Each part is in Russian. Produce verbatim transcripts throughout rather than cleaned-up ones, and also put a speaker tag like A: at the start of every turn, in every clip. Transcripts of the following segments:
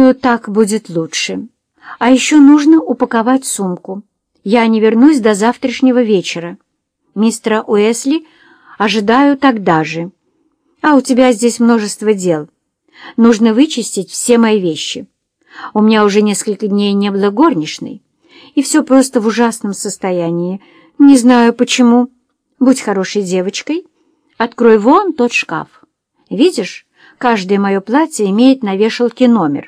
A: Думаю, так будет лучше. А еще нужно упаковать сумку. Я не вернусь до завтрашнего вечера. Мистера Уэсли ожидаю тогда же. А у тебя здесь множество дел. Нужно вычистить все мои вещи. У меня уже несколько дней не было горничной, и все просто в ужасном состоянии. Не знаю почему. Будь хорошей девочкой. Открой вон тот шкаф. Видишь, каждое мое платье имеет на вешалке номер.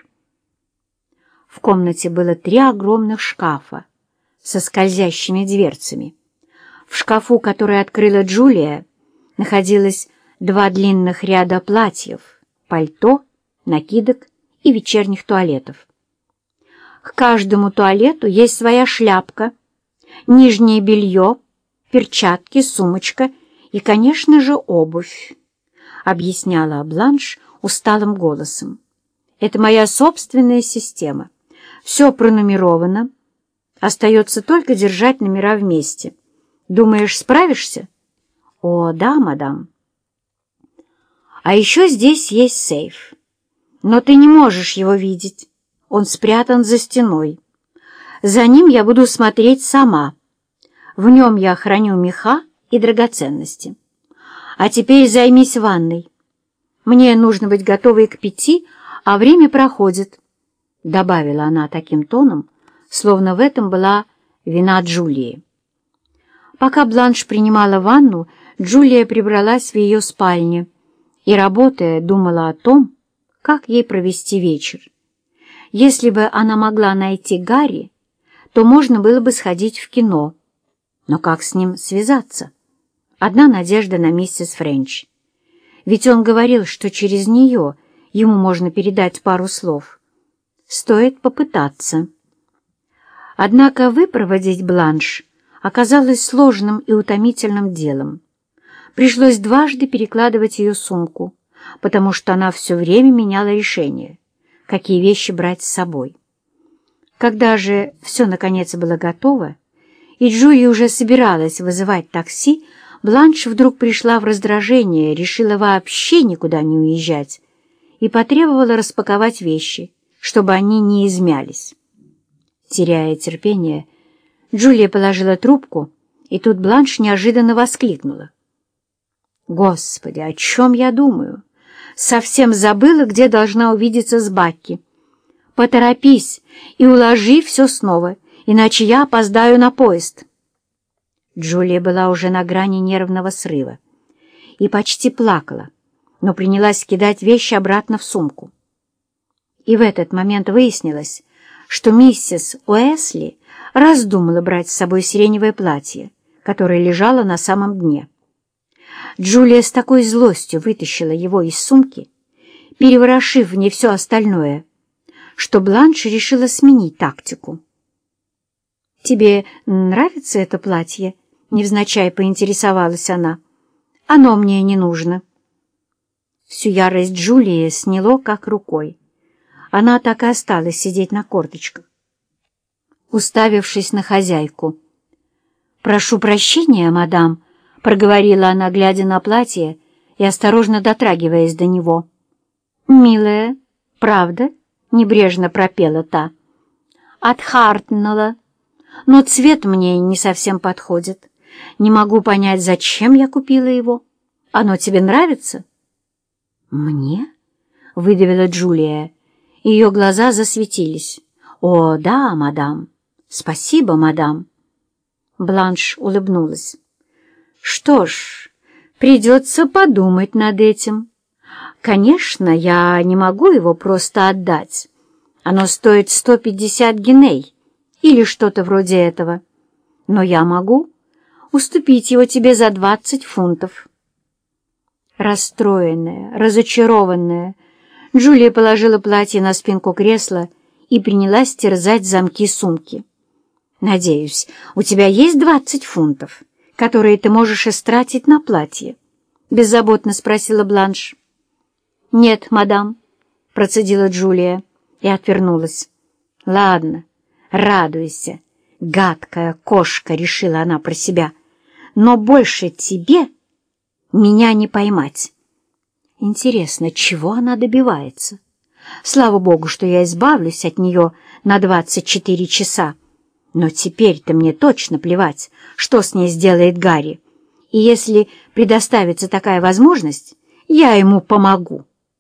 A: В комнате было три огромных шкафа со скользящими дверцами. В шкафу, который открыла Джулия, находилось два длинных ряда платьев, пальто, накидок и вечерних туалетов. К каждому туалету есть своя шляпка, нижнее белье, перчатки, сумочка и, конечно же, обувь, — объясняла Бланш усталым голосом. Это моя собственная система. Все пронумеровано. Остается только держать номера вместе. Думаешь, справишься? О, да, мадам. А еще здесь есть сейф. Но ты не можешь его видеть. Он спрятан за стеной. За ним я буду смотреть сама. В нем я храню меха и драгоценности. А теперь займись ванной. Мне нужно быть готовой к пяти, а время проходит, — добавила она таким тоном, словно в этом была вина Джулии. Пока Бланш принимала ванну, Джулия прибралась в ее спальне и, работая, думала о том, как ей провести вечер. Если бы она могла найти Гарри, то можно было бы сходить в кино. Но как с ним связаться? Одна надежда на миссис Френч. Ведь он говорил, что через нее ему можно передать пару слов. Стоит попытаться. Однако выпроводить Бланш оказалось сложным и утомительным делом. Пришлось дважды перекладывать ее сумку, потому что она все время меняла решение, какие вещи брать с собой. Когда же все наконец было готово, и Джулия уже собиралась вызывать такси, Бланш вдруг пришла в раздражение, решила вообще никуда не уезжать и потребовала распаковать вещи, чтобы они не измялись. Теряя терпение, Джулия положила трубку, и тут Бланш неожиданно воскликнула. «Господи, о чем я думаю? Совсем забыла, где должна увидеться с Бакки. Поторопись и уложи все снова, иначе я опоздаю на поезд». Джулия была уже на грани нервного срыва и почти плакала, но принялась кидать вещи обратно в сумку. И в этот момент выяснилось, что миссис Уэсли раздумала брать с собой сиреневое платье, которое лежало на самом дне. Джулия с такой злостью вытащила его из сумки, переворошив в ней все остальное, что Бланш решила сменить тактику. «Тебе нравится это платье?» — невзначай поинтересовалась она. «Оно мне не нужно». Всю ярость Джулии сняло как рукой. Она так и осталась сидеть на корточках, уставившись на хозяйку. «Прошу прощения, мадам», — проговорила она, глядя на платье и осторожно дотрагиваясь до него. «Милая, правда?» — небрежно пропела та. «От Хартнелла, но цвет мне не совсем подходит. Не могу понять, зачем я купила его. Оно тебе нравится?» «Мне?» — выдавила Джулия. Ее глаза засветились. «О, да, мадам. Спасибо, мадам». Бланш улыбнулась. «Что ж, придется подумать над этим. Конечно, я не могу его просто отдать. Оно стоит сто пятьдесят гиней или что-то вроде этого. Но я могу уступить его тебе за двадцать фунтов». Расстроенная, разочарованная, Джулия положила платье на спинку кресла и принялась терзать замки сумки. «Надеюсь, у тебя есть двадцать фунтов, которые ты можешь истратить на платье?» — беззаботно спросила Бланш. «Нет, мадам», — процедила Джулия и отвернулась. «Ладно, радуйся, гадкая кошка», — решила она про себя, «но больше тебе меня не поймать». Интересно, чего она добивается? Слава богу, что я избавлюсь от нее на двадцать четыре часа. Но теперь-то мне точно плевать, что с ней сделает Гарри. И если предоставится такая возможность, я ему помогу.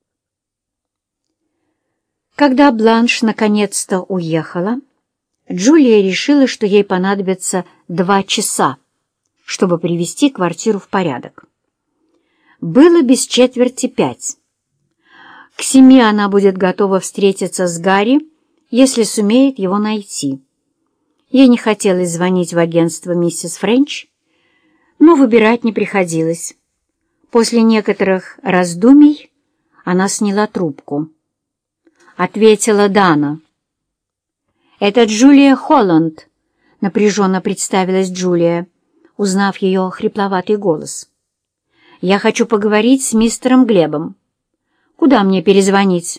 A: Когда Бланш наконец-то уехала, Джулия решила, что ей понадобится два часа, чтобы привести квартиру в порядок. Было без четверти пять. К семи она будет готова встретиться с Гарри, если сумеет его найти. Ей не хотелось звонить в агентство миссис Френч, но выбирать не приходилось. После некоторых раздумий она сняла трубку. Ответила Дана. «Это Джулия Холланд», — напряженно представилась Джулия, узнав ее хрипловатый голос. «Я хочу поговорить с мистером Глебом. Куда мне перезвонить?»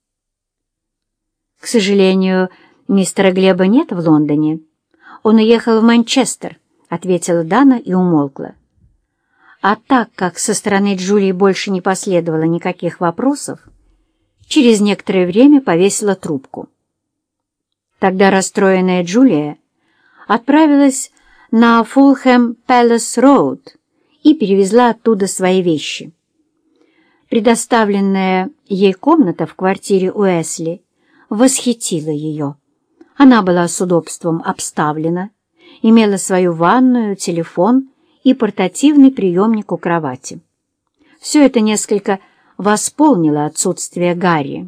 A: «К сожалению, мистера Глеба нет в Лондоне. Он уехал в Манчестер», — ответила Дана и умолкла. А так как со стороны Джулии больше не последовало никаких вопросов, через некоторое время повесила трубку. Тогда расстроенная Джулия отправилась на Фулхэм Пэлас Роуд и перевезла оттуда свои вещи. Предоставленная ей комната в квартире Уэсли восхитила ее. Она была с удобством обставлена, имела свою ванную, телефон и портативный приемник у кровати. Все это несколько восполнило отсутствие Гарри.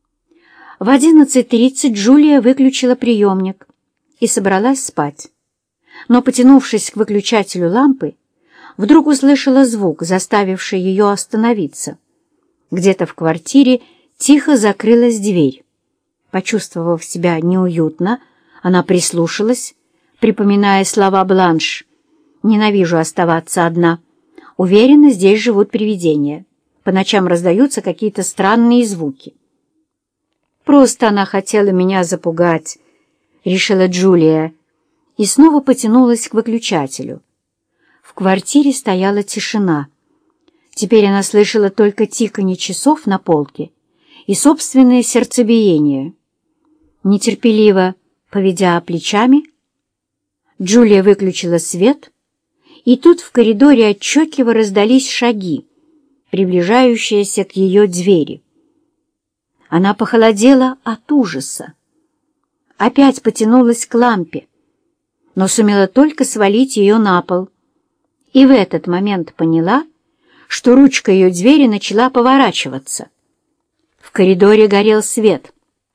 A: В одиннадцать тридцать Джулия выключила приемник и собралась спать. Но, потянувшись к выключателю лампы, вдруг услышала звук, заставивший ее остановиться. Где-то в квартире тихо закрылась дверь. Почувствовав себя неуютно, она прислушалась, припоминая слова Бланш. «Ненавижу оставаться одна. Уверена, здесь живут привидения. По ночам раздаются какие-то странные звуки». «Просто она хотела меня запугать», — решила Джулия, и снова потянулась к выключателю. В квартире стояла тишина. Теперь она слышала только тиканье часов на полке и собственное сердцебиение. Нетерпеливо поведя плечами, Джулия выключила свет, и тут в коридоре отчетливо раздались шаги, приближающиеся к ее двери. Она похолодела от ужаса. Опять потянулась к лампе, но сумела только свалить ее на пол. И в этот момент поняла, что ручка ее двери начала поворачиваться. В коридоре горел свет.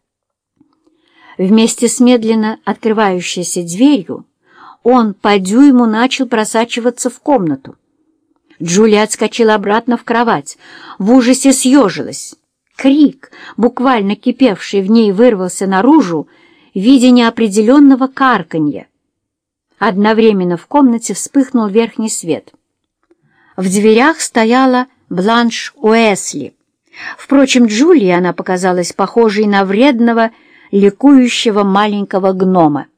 A: Вместе с медленно открывающейся дверью он по дюйму начал просачиваться в комнату. Джулия отскочила обратно в кровать, в ужасе съежилась. Крик, буквально кипевший в ней, вырвался наружу в виде неопределенного карканья. Одновременно в комнате вспыхнул верхний свет. В дверях стояла Бланш Уэсли. Впрочем, Джулии она показалась похожей на вредного, ликующего маленького гнома.